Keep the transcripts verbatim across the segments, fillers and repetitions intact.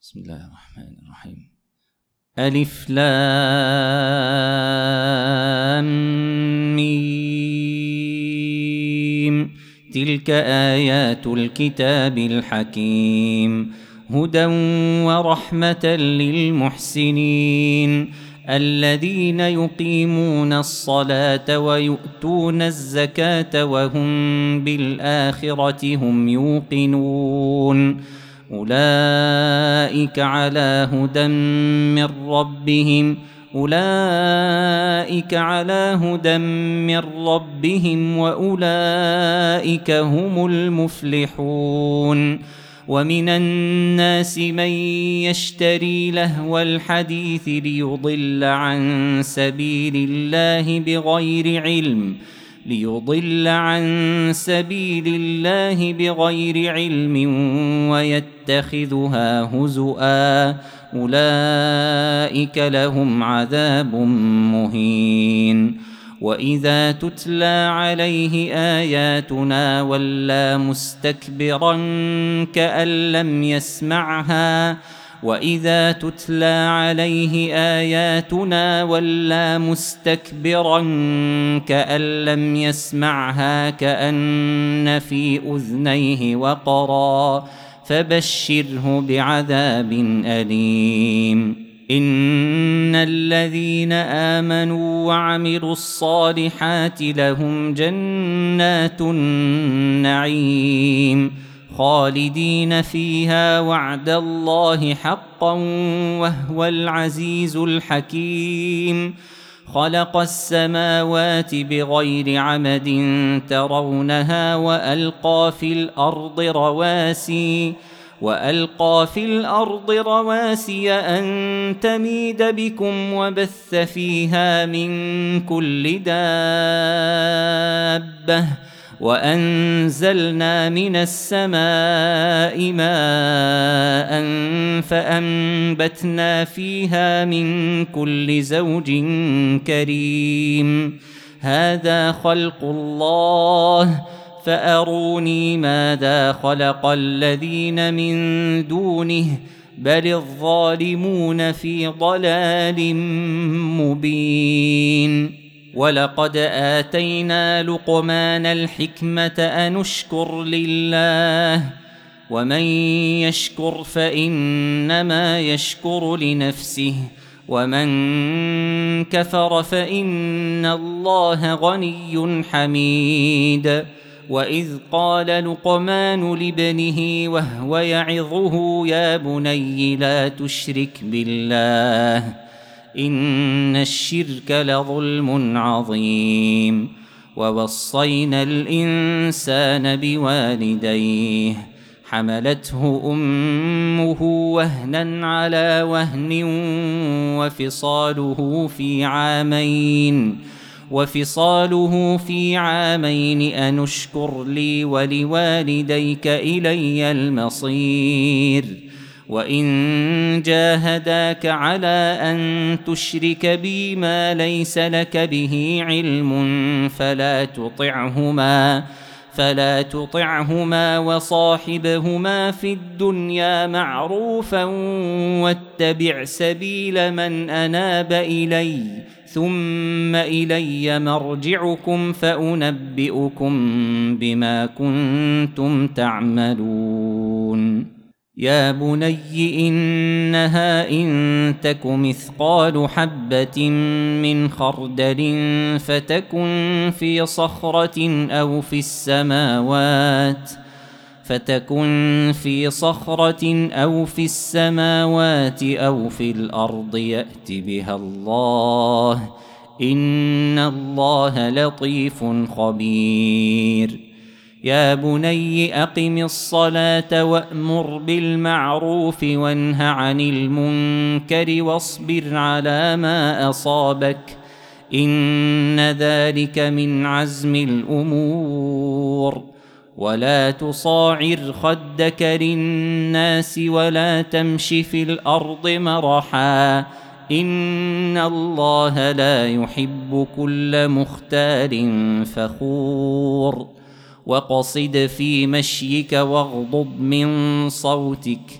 بسم الله الرحمن الرحيم. ألف لام ميم. تلك آيات الكتاب الحكيم، هدى ورحمة للمحسنين الذين يقيمون الصلاة ويؤتون الزكاة وهم بالآخرة هم يوقنون. أولئك على هدى من ربهم أولئك على هدى من ربهم وأولئك هم المفلحون. ومن الناس من يشتري لهو الحديث ليضل عن سبيل الله بغير علم ليضل عن سبيل الله بغير علم ويتخذها هزؤا، أولئك لهم عذاب مهين. وإذا تتلى عليه آياتنا ولى مستكبرا كأن لم يسمعها وإذا تتلى عليه آياتنا ولى مستكبرا كأن لم يسمعها كأن في أذنيه وقرا، فبشره بعذاب أليم. إن الذين آمنوا وعملوا الصالحات لهم جنات النعيم خالدين فيها وعد الله حقا وهو العزيز الحكيم. خلق السماوات بغير عمد ترونها وألقى في الأرض رواسي وألقى في الأرض رواسي أن تميد بكم وبث فيها من كل دابة وأنزلنا من السماء ماء فأنبتنا فيها من كل زوج كريم. هذا خلق الله فأروني ماذا خلق الذين من دونه بل الظالمون في ضلال مبين. ولقد آتينا لقمان الحكمة أن اشكر لله ومن يشكر فإنما يشكر لنفسه ومن كفر فإن الله غني حميد. وإذ قال لقمان لابنه وهو يعظه يا بني لا تشرك بالله إن الشرك لظلم عظيم. ووصينا الإنسان بوالديه حملته أمه وهنا على وهن وفصاله في عامين وفصاله في عامين أن اشكر لي ولوالديك إلي المصير. وإن جاهداك على أن تشرك بي ما ليس لك به علم فلا تطعهما فلا تطعهما وصاحبهما في الدنيا معروفا واتبع سبيل من أناب إلي ثم إلي مرجعكم فأنبئكم بما كنتم تعملون. يا بني إنها إن تك مثقال حبة من خردل فتكن في صخرة أو في السماوات فتكن في صخرة أو في السماوات أو في الأرض يأت بها الله إن الله لطيف خبير. يا بني أقم الصلاة وأمر بالمعروف وانه عن المنكر واصبر على ما أصابك إن ذلك من عزم الأمور. ولا تصاعر خدك للناس ولا تمش في الأرض مرحا إن الله لا يحب كل مختال فخور. واقصد في مشيك واغضض من صوتك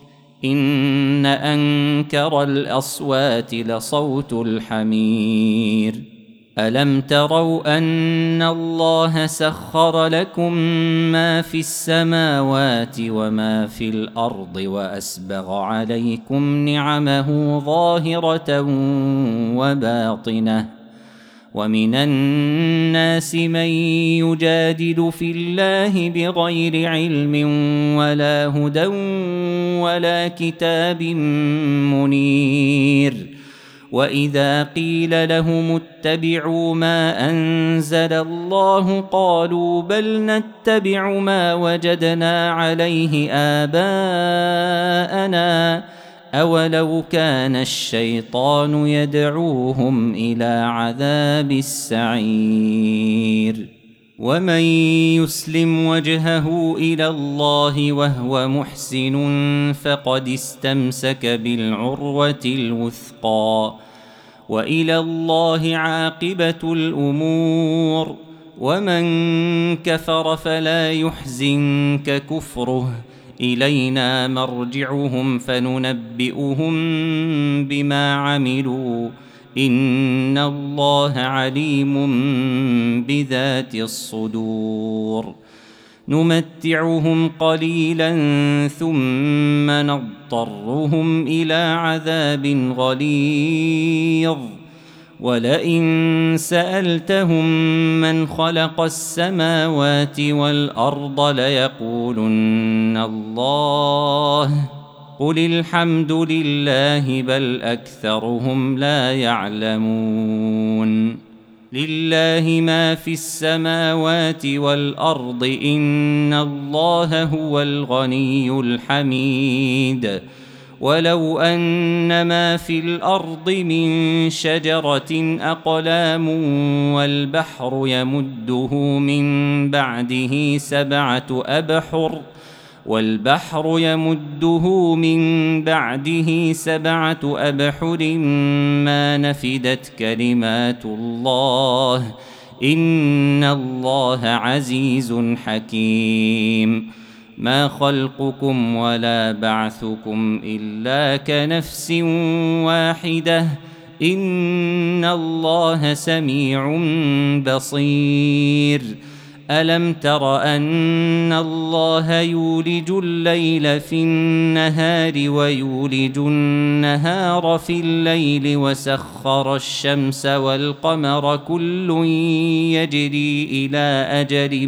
إن أنكر الأصوات لصوت الحمير. ألم تروا أن الله سخر لكم ما في السماوات وما في الأرض وأسبغ عليكم نعمه ظاهرة وباطنة، ومن الناس من يجادل في الله بغير علم ولا هدى ولا كتاب منير. وإذا قيل لهم اتبعوا ما أنزل الله قالوا بل نتبع ما وجدنا عليه آباءنا أولو كان الشيطان يدعوهم إلى عذاب السعير. ومن يسلم وجهه إلى الله وهو محسن فقد استمسك بالعروة الوثقى، وإلى الله عاقبة الأمور. ومن كفر فلا يحزنك كفره، إلينا مرجعهم فننبئهم بما عملوا، إن الله عليم بذات الصدور. نمتعهم قليلا ثم نضطرهم إلى عذاب غليظ، ولئن سألتهم من خلق السماوات والأرض ليقولن الله، قل الحمد لله بل أكثرهم لا يعلمون. لله ما في السماوات والأرض، إن الله هو الغني الحميد. ولو أن ما في الأرض من شجرة أقلام والبحر يمده من بعده سبعة أبحر والبحر يمده من بعده سبعة أبحر ما نفدت كلمات الله، إن الله عزيز حكيم. ما خلقكم ولا بعثكم إلا كنفس واحدة، إن الله سميع بصير. ألم تر أن الله يولج الليل في النهار ويولج النهار في الليل وسخر الشمس والقمر كل يجري إلى أجل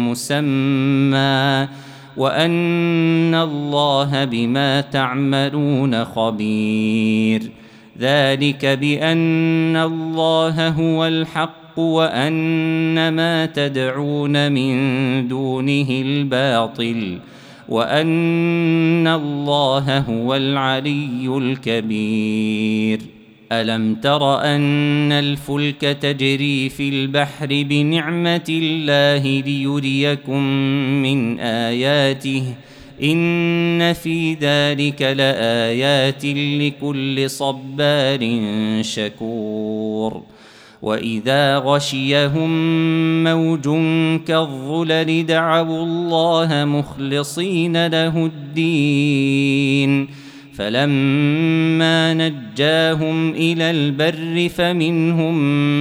مسمى، وأن الله بما تعملون خبير. ذلك بأن الله هو الحق وأن ما تدعون من دونه الباطل، وأن الله هو العلي الكبير. ألم تر أن الفلك تجري في البحر بنعمة الله ليريكم من آياته، إن في ذلك لآيات لكل صبار شكور. وإذا غشيهم موج كالظلل دعوا الله مخلصين له الدين، فلما نجاهم إلى البر فمنهم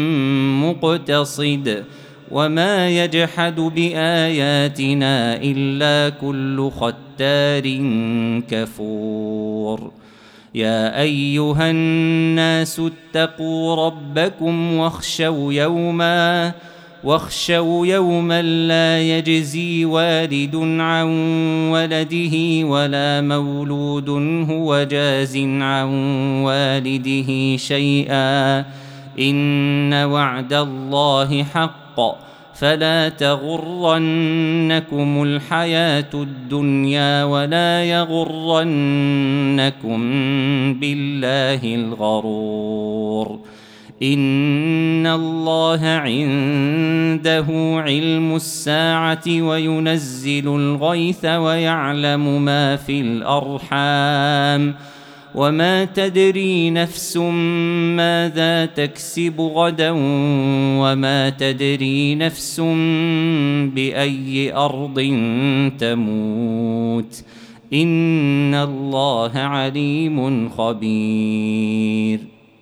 مقتصد، وما يجحد بآياتنا إلا كل ختار كفور. يا أيها الناس اتقوا ربكم واخشوا يوما واخشوا يوما لا يجزي والد عن ولده ولا مولود هو جاز عن والده شيئا، إن وعد الله حق، فلا تغرنكم الحياة الدنيا ولا يغرنكم بالله الغرور. إن الله عنده علم الساعة وينزل الغيث ويعلم ما في الأرحام، وما تدري نفس ماذا تكسب غدا، وما تدري نفس بأي أرض تموت، إن الله عليم خبير.